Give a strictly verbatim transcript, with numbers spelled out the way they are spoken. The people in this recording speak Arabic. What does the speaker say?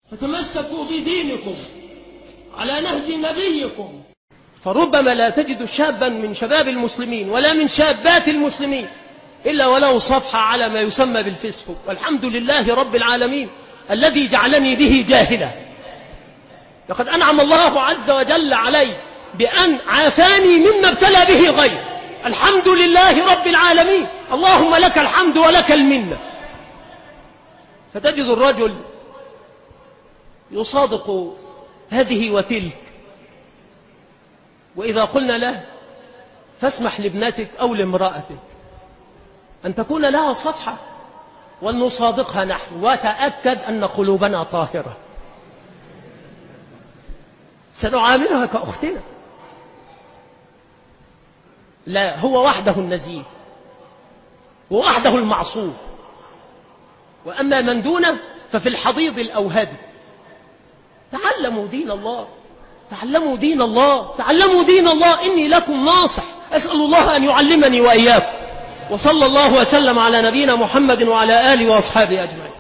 فتمسكوا بدينكم على نهج نبيكم. فربما لا تجد شابا من شباب المسلمين ولا من شابات المسلمين إلا ولو صفحة على ما يسمى بالفيسبوك، والحمد لله رب العالمين الذي جعلني به جاهلا. لقد أنعم الله عز وجل علي بأن عافاني مما ابتلى به غير. الحمد لله رب العالمين، اللهم لك الحمد ولك المنة. فتجد الرجل يصادق هذه وتلك، وإذا قلنا له فاسمح لابنتك أو لامرأتك أن تكون لها صفحة ولنصادقها نحن، وتأكد أن قلوبنا طاهرة، سنعاملها كأختنا. لا، هو وحده النزيه ووحده المعصوم، وأما من دونه ففي الحضيض الأوهدي. تعلموا دين الله، تعلموا دين الله، تعلموا دين الله. إني لكم ناصح، أسأل الله أن يعلمني وإياكم. وصلى الله وسلم على نبينا محمد وعلى آله وأصحابه أجمعين.